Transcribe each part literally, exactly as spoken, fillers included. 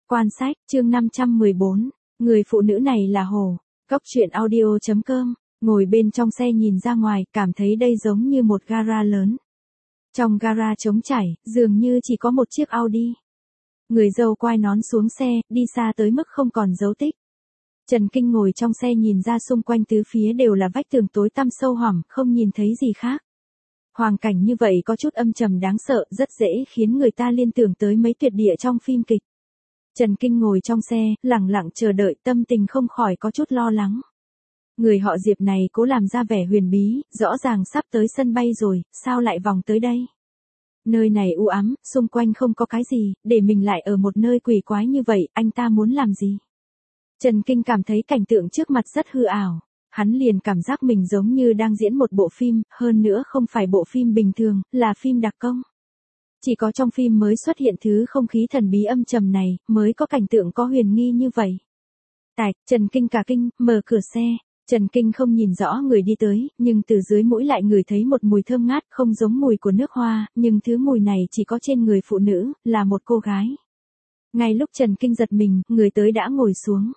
Quan sách, chương năm trăm mười bốn, người phụ nữ này là Hồ. Cốc truyện audio chấm com, ngồi bên trong xe nhìn ra ngoài, cảm thấy đây giống như một gara lớn. Trong gara trống trải, dường như chỉ có một chiếc Audi. Người dâu quai nón xuống xe, đi xa tới mức không còn dấu tích. Trần Kinh ngồi trong xe nhìn ra xung quanh tứ phía đều là vách tường tối tăm sâu hoẳm, không nhìn thấy gì khác. Hoàn cảnh như vậy có chút âm trầm đáng sợ, rất dễ khiến người ta liên tưởng tới mấy tuyệt địa trong phim kịch. Trần Kinh ngồi trong xe, lặng lặng chờ đợi, tâm tình không khỏi có chút lo lắng. Người họ Diệp này cố làm ra vẻ huyền bí, rõ ràng sắp tới sân bay rồi, sao lại vòng tới đây? Nơi này u ám, xung quanh không có cái gì, để mình lại ở một nơi quỷ quái như vậy, anh ta muốn làm gì? Trần Kinh cảm thấy cảnh tượng trước mặt rất hư ảo. Hắn liền cảm giác mình giống như đang diễn một bộ phim, hơn nữa không phải bộ phim bình thường, là phim đặc công. Chỉ có trong phim mới xuất hiện thứ không khí thần bí âm trầm này, mới có cảnh tượng có huyền nghi như vậy. Tạch, Trần Kinh cả kinh, mở cửa xe. Trần Kinh không nhìn rõ người đi tới, nhưng từ dưới mũi lại ngửi thấy một mùi thơm ngát, không giống mùi của nước hoa, nhưng thứ mùi này chỉ có trên người phụ nữ, là một cô gái. Ngay lúc Trần Kinh giật mình, người tới đã ngồi xuống.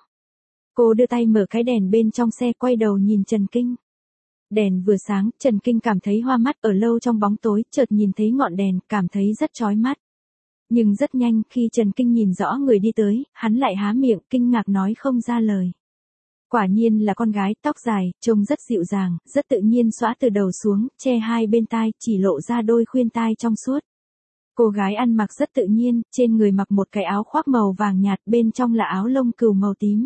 Cô đưa tay mở cái đèn bên trong xe, quay đầu nhìn Trần Kinh. Đèn vừa sáng, Trần Kinh cảm thấy hoa mắt, ở lâu trong bóng tối, chợt nhìn thấy ngọn đèn, cảm thấy rất chói mắt. Nhưng rất nhanh, khi Trần Kinh nhìn rõ người đi tới, hắn lại há miệng, kinh ngạc nói không ra lời. Quả nhiên là con gái, tóc dài, trông rất dịu dàng, rất tự nhiên xõa từ đầu xuống, che hai bên tai, chỉ lộ ra đôi khuyên tai trong suốt. Cô gái ăn mặc rất tự nhiên, trên người mặc một cái áo khoác màu vàng nhạt, bên trong là áo lông cừu màu tím.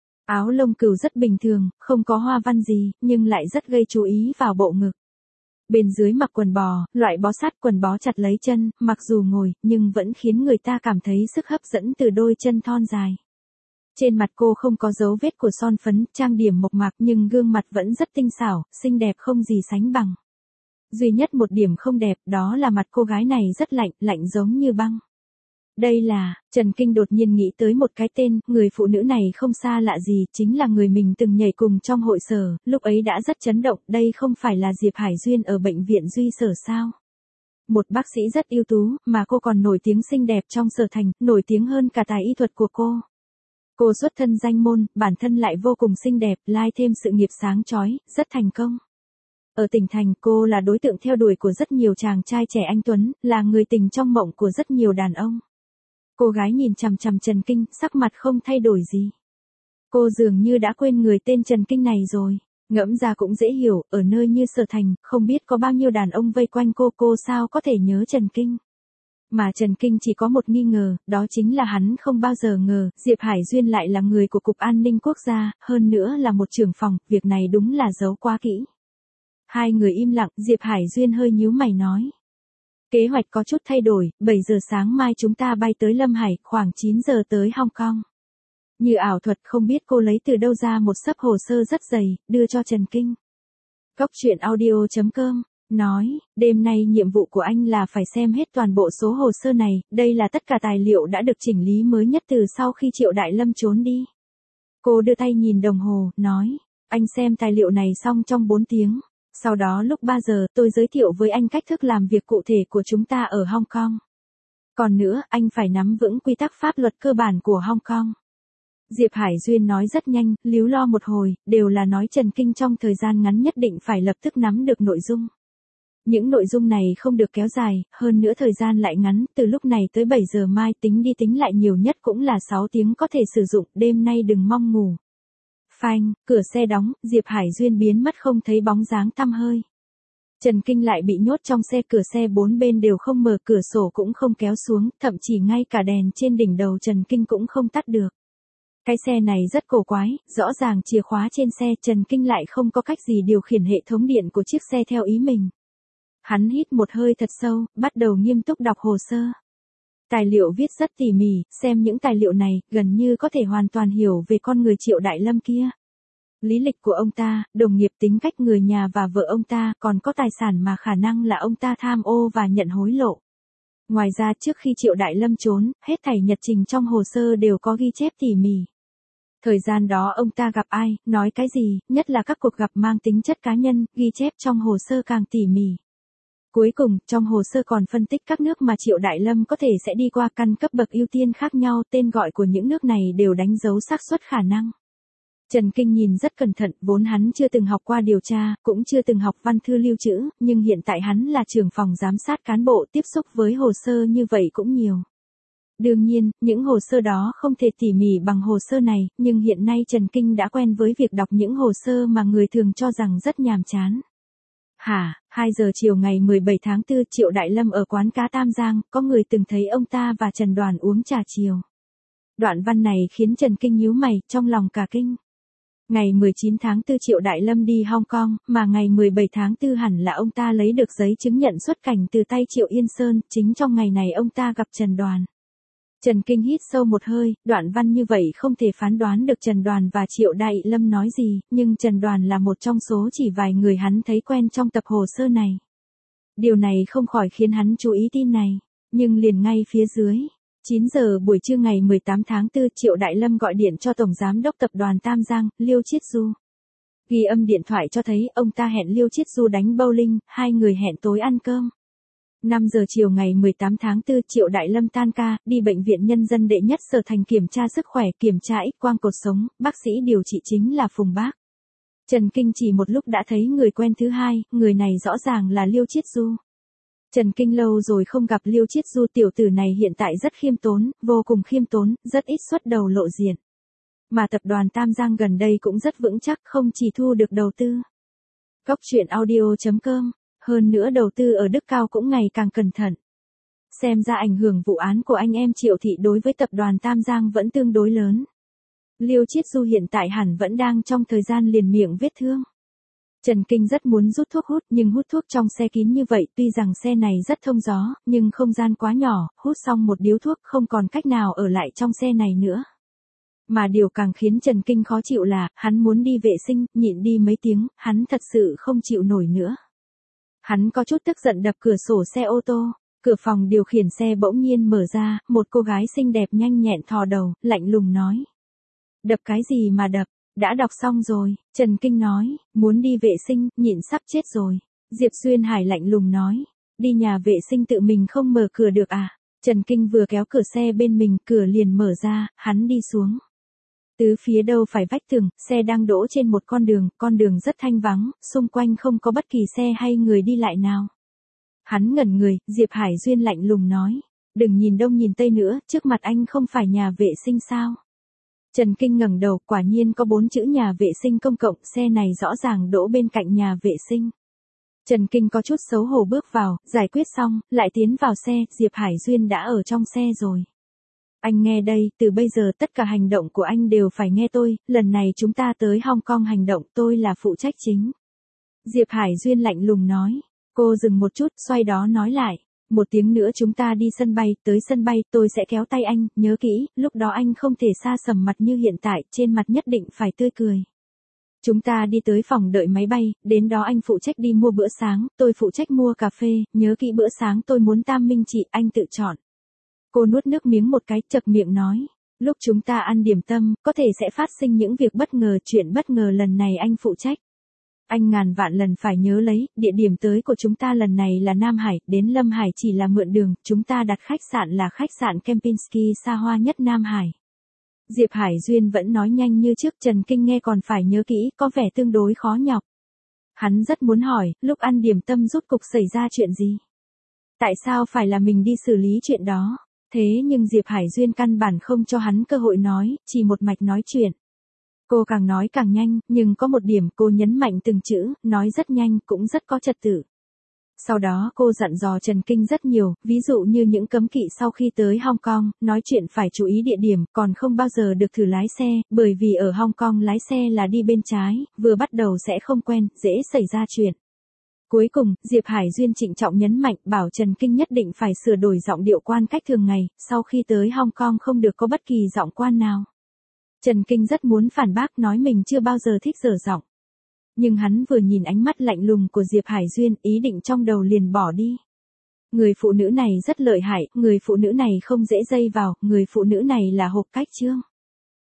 Áo lông cừu rất bình thường, không có hoa văn gì, nhưng lại rất gây chú ý vào bộ ngực. Bên dưới mặc quần bò, loại bó sát, quần bó chặt lấy chân, mặc dù ngồi, nhưng vẫn khiến người ta cảm thấy sức hấp dẫn từ đôi chân thon dài. Trên mặt cô không có dấu vết của son phấn, trang điểm mộc mạc, nhưng gương mặt vẫn rất tinh xảo, xinh đẹp không gì sánh bằng. Duy nhất một điểm không đẹp, đó là mặt cô gái này rất lạnh, lạnh giống như băng. Đây là, Trần Kinh đột nhiên nghĩ tới một cái tên, người phụ nữ này không xa lạ gì, chính là người mình từng nhảy cùng trong hội sở, lúc ấy đã rất chấn động, đây không phải là Diệp Hải Duyên ở bệnh viện Duy Sở sao? Một bác sĩ rất ưu tú, mà cô còn nổi tiếng xinh đẹp trong Sở Thành, nổi tiếng hơn cả tài y thuật của cô. Cô xuất thân danh môn, bản thân lại vô cùng xinh đẹp, lai thêm sự nghiệp sáng chói, rất thành công. Ở tỉnh thành, cô là đối tượng theo đuổi của rất nhiều chàng trai trẻ anh tuấn, là người tình trong mộng của rất nhiều đàn ông. Cô gái nhìn chằm chằm Trần Kinh, sắc mặt không thay đổi gì. Cô dường như đã quên người tên Trần Kinh này rồi. Ngẫm ra cũng dễ hiểu, ở nơi như Sở Thành, không biết có bao nhiêu đàn ông vây quanh cô, cô sao có thể nhớ Trần Kinh. Mà Trần Kinh chỉ có một nghi ngờ, đó chính là hắn không bao giờ ngờ, Diệp Hải Duyên lại là người của Cục An ninh Quốc gia, hơn nữa là một trưởng phòng, việc này đúng là giấu quá kỹ. Hai người im lặng, Diệp Hải Duyên hơi nhíu mày nói. Kế hoạch có chút thay đổi, bảy giờ sáng mai chúng ta bay tới Lâm Hải, khoảng chín giờ tới Hong Kong. Như ảo thuật, không biết cô lấy từ đâu ra một xấp hồ sơ rất dày, đưa cho Trần Kinh. Cốc truyện audio chấm com, nói, đêm nay nhiệm vụ của anh là phải xem hết toàn bộ số hồ sơ này, đây là tất cả tài liệu đã được chỉnh lý mới nhất từ sau khi Triệu Đại Lâm trốn đi. Cô đưa tay nhìn đồng hồ, nói, anh xem tài liệu này xong trong bốn tiếng. Sau đó lúc ba giờ tôi giới thiệu với anh cách thức làm việc cụ thể của chúng ta ở Hong Kong. Còn nữa, anh phải nắm vững quy tắc pháp luật cơ bản của Hong Kong. Diệp Hải Duyên nói rất nhanh, líu lo một hồi, đều là nói Trần Kinh trong thời gian ngắn nhất định phải lập tức nắm được nội dung. Những nội dung này không được kéo dài, hơn nữa thời gian lại ngắn, từ lúc này tới bảy giờ mai tính đi tính lại nhiều nhất cũng là sáu tiếng có thể sử dụng, đêm nay đừng mong ngủ. Phanh, cửa xe đóng, Diệp Hải Duyên biến mất không thấy bóng dáng tăm hơi. Trần Kinh lại bị nhốt trong xe, cửa xe bốn bên đều không mở, cửa sổ cũng không kéo xuống, thậm chí ngay cả đèn trên đỉnh đầu Trần Kinh cũng không tắt được. Cái xe này rất cổ quái, rõ ràng chìa khóa trên xe, Trần Kinh lại không có cách gì điều khiển hệ thống điện của chiếc xe theo ý mình. Hắn hít một hơi thật sâu, bắt đầu nghiêm túc đọc hồ sơ. Tài liệu viết rất tỉ mỉ, xem những tài liệu này, gần như có thể hoàn toàn hiểu về con người Triệu Đại Lâm kia. Lý lịch của ông ta, đồng nghiệp, tính cách người nhà và vợ ông ta, còn có tài sản mà khả năng là ông ta tham ô và nhận hối lộ. Ngoài ra trước khi Triệu Đại Lâm trốn, hết thảy nhật trình trong hồ sơ đều có ghi chép tỉ mỉ. Thời gian đó ông ta gặp ai, nói cái gì, nhất là các cuộc gặp mang tính chất cá nhân, ghi chép trong hồ sơ càng tỉ mỉ. Cuối cùng, trong hồ sơ còn phân tích các nước mà Triệu Đại Lâm có thể sẽ đi qua, căn cấp bậc ưu tiên khác nhau, tên gọi của những nước này đều đánh dấu xác suất khả năng. Trần Kinh nhìn rất cẩn thận, vốn hắn chưa từng học qua điều tra, cũng chưa từng học văn thư lưu trữ, nhưng hiện tại hắn là trưởng phòng giám sát cán bộ, tiếp xúc với hồ sơ như vậy cũng nhiều. Đương nhiên, những hồ sơ đó không thể tỉ mỉ bằng hồ sơ này, nhưng hiện nay Trần Kinh đã quen với việc đọc những hồ sơ mà người thường cho rằng rất nhàm chán. Hả, hai giờ chiều ngày mười bảy tháng tư, Triệu Đại Lâm ở quán cá Tam Giang, có người từng thấy ông ta và Trần Đoàn uống trà chiều. Đoạn văn này khiến Trần Kinh nhíu mày, trong lòng cả kinh. Ngày mười chín tháng tư Triệu Đại Lâm đi Hong Kong, mà ngày mười bảy tháng tư hẳn là ông ta lấy được giấy chứng nhận xuất cảnh từ tay Triệu Yên Sơn, chính trong ngày này ông ta gặp Trần Đoàn. Trần Kinh hít sâu một hơi, đoạn văn như vậy không thể phán đoán được Trần Đoàn và Triệu Đại Lâm nói gì, nhưng Trần Đoàn là một trong số chỉ vài người hắn thấy quen trong tập hồ sơ này. Điều này không khỏi khiến hắn chú ý tin này, nhưng liền ngay phía dưới. chín giờ buổi trưa ngày mười tám tháng tư, Triệu Đại Lâm gọi điện cho Tổng Giám đốc Tập đoàn Tam Giang, Liêu Chiết Du. Ghi âm điện thoại cho thấy ông ta hẹn Liêu Chiết Du đánh bowling, hai người hẹn tối ăn cơm. năm giờ chiều ngày mười tám tháng tư, Triệu Đại Lâm tan ca, đi Bệnh viện Nhân dân đệ nhất Sở Thành kiểm tra sức khỏe, kiểm tra X-quang cột sống, bác sĩ điều trị chính là Phùng Bác. Trần Kinh chỉ một lúc đã thấy người quen thứ hai, người này rõ ràng là Liêu Chiết Du. Trần Kinh lâu rồi không gặp Liêu Chiết Du, tiểu tử này hiện tại rất khiêm tốn, vô cùng khiêm tốn, rất ít xuất đầu lộ diện. Mà tập đoàn Tam Giang gần đây cũng rất vững chắc, không chỉ thu được đầu tư. Cóc truyện audio chấm com, hơn nữa đầu tư ở Đức Cao cũng ngày càng cẩn thận. Xem ra ảnh hưởng vụ án của anh em Triệu Thị đối với tập đoàn Tam Giang vẫn tương đối lớn. Liêu Chiết Du hiện tại hẳn vẫn đang trong thời gian liền miệng vết thương. Trần Kinh rất muốn rút thuốc hút, nhưng hút thuốc trong xe kín như vậy, tuy rằng xe này rất thông gió, nhưng không gian quá nhỏ, hút xong một điếu thuốc không còn cách nào ở lại trong xe này nữa. Mà điều càng khiến Trần Kinh khó chịu là, hắn muốn đi vệ sinh, nhịn đi mấy tiếng, hắn thật sự không chịu nổi nữa. Hắn có chút tức giận đập cửa sổ xe ô tô, cửa phòng điều khiển xe bỗng nhiên mở ra, một cô gái xinh đẹp nhanh nhẹn thò đầu, lạnh lùng nói. Đập cái gì mà đập? Đã đọc xong rồi, Trần Kinh nói, muốn đi vệ sinh, nhịn sắp chết rồi. Diệp Xuyên Hải lạnh lùng nói, đi nhà vệ sinh tự mình không mở cửa được à? Trần Kinh vừa kéo cửa xe bên mình, cửa liền mở ra, hắn đi xuống. Tứ phía đâu phải vách tường, xe đang đỗ trên một con đường, con đường rất thanh vắng, xung quanh không có bất kỳ xe hay người đi lại nào. Hắn ngẩn người, Diệp Hải Duyên lạnh lùng nói, đừng nhìn đông nhìn tây nữa, trước mặt anh không phải nhà vệ sinh sao? Trần Kinh ngẩng đầu, quả nhiên có bốn chữ nhà vệ sinh công cộng, xe này rõ ràng đỗ bên cạnh nhà vệ sinh. Trần Kinh có chút xấu hổ bước vào, giải quyết xong, lại tiến vào xe, Diệp Hải Duyên đã ở trong xe rồi. Anh nghe đây, từ bây giờ tất cả hành động của anh đều phải nghe tôi, lần này chúng ta tới Hong Kong hành động, tôi là phụ trách chính. Diệp Hải Duyên lạnh lùng nói, cô dừng một chút, xoay đó nói lại. Một tiếng nữa chúng ta đi sân bay, tới sân bay tôi sẽ kéo tay anh, nhớ kỹ, lúc đó anh không thể xa sầm mặt như hiện tại, trên mặt nhất định phải tươi cười. Chúng ta đi tới phòng đợi máy bay, đến đó anh phụ trách đi mua bữa sáng, tôi phụ trách mua cà phê, nhớ kỹ bữa sáng tôi muốn tam minh trị, anh tự chọn. Cô nuốt nước miếng một cái, chậc miệng nói, lúc chúng ta ăn điểm tâm, có thể sẽ phát sinh những việc bất ngờ, chuyện bất ngờ lần này anh phụ trách. Anh ngàn vạn lần phải nhớ lấy, địa điểm tới của chúng ta lần này là Nam Hải, đến Lâm Hải chỉ là mượn đường, chúng ta đặt khách sạn là khách sạn Kempinski xa hoa nhất Nam Hải. Diệp Hải Duyên vẫn nói nhanh như trước, Trần Kinh nghe còn phải nhớ kỹ, có vẻ tương đối khó nhọc. Hắn rất muốn hỏi, lúc ăn điểm tâm rốt cục xảy ra chuyện gì? Tại sao phải là mình đi xử lý chuyện đó? Thế nhưng Diệp Hải Duyên căn bản không cho hắn cơ hội nói, chỉ một mạch nói chuyện. Cô càng nói càng nhanh, nhưng có một điểm cô nhấn mạnh từng chữ, nói rất nhanh, cũng rất có trật tự. Sau đó cô dặn dò Trần Kinh rất nhiều, ví dụ như những cấm kỵ sau khi tới Hong Kong, nói chuyện phải chú ý địa điểm, còn không bao giờ được thử lái xe, bởi vì ở Hong Kong lái xe là đi bên trái, vừa bắt đầu sẽ không quen, dễ xảy ra chuyện. Cuối cùng, Diệp Hải Duyên trịnh trọng nhấn mạnh, bảo Trần Kinh nhất định phải sửa đổi giọng điệu quan cách thường ngày, sau khi tới Hong Kong không được có bất kỳ giọng quan nào. Trần Kinh rất muốn phản bác, nói mình chưa bao giờ thích dở giọng. Nhưng hắn vừa nhìn ánh mắt lạnh lùng của Diệp Hải Duyên, ý định trong đầu liền bỏ đi. Người phụ nữ này rất lợi hại, người phụ nữ này không dễ dây vào, người phụ nữ này là hộp cách trương.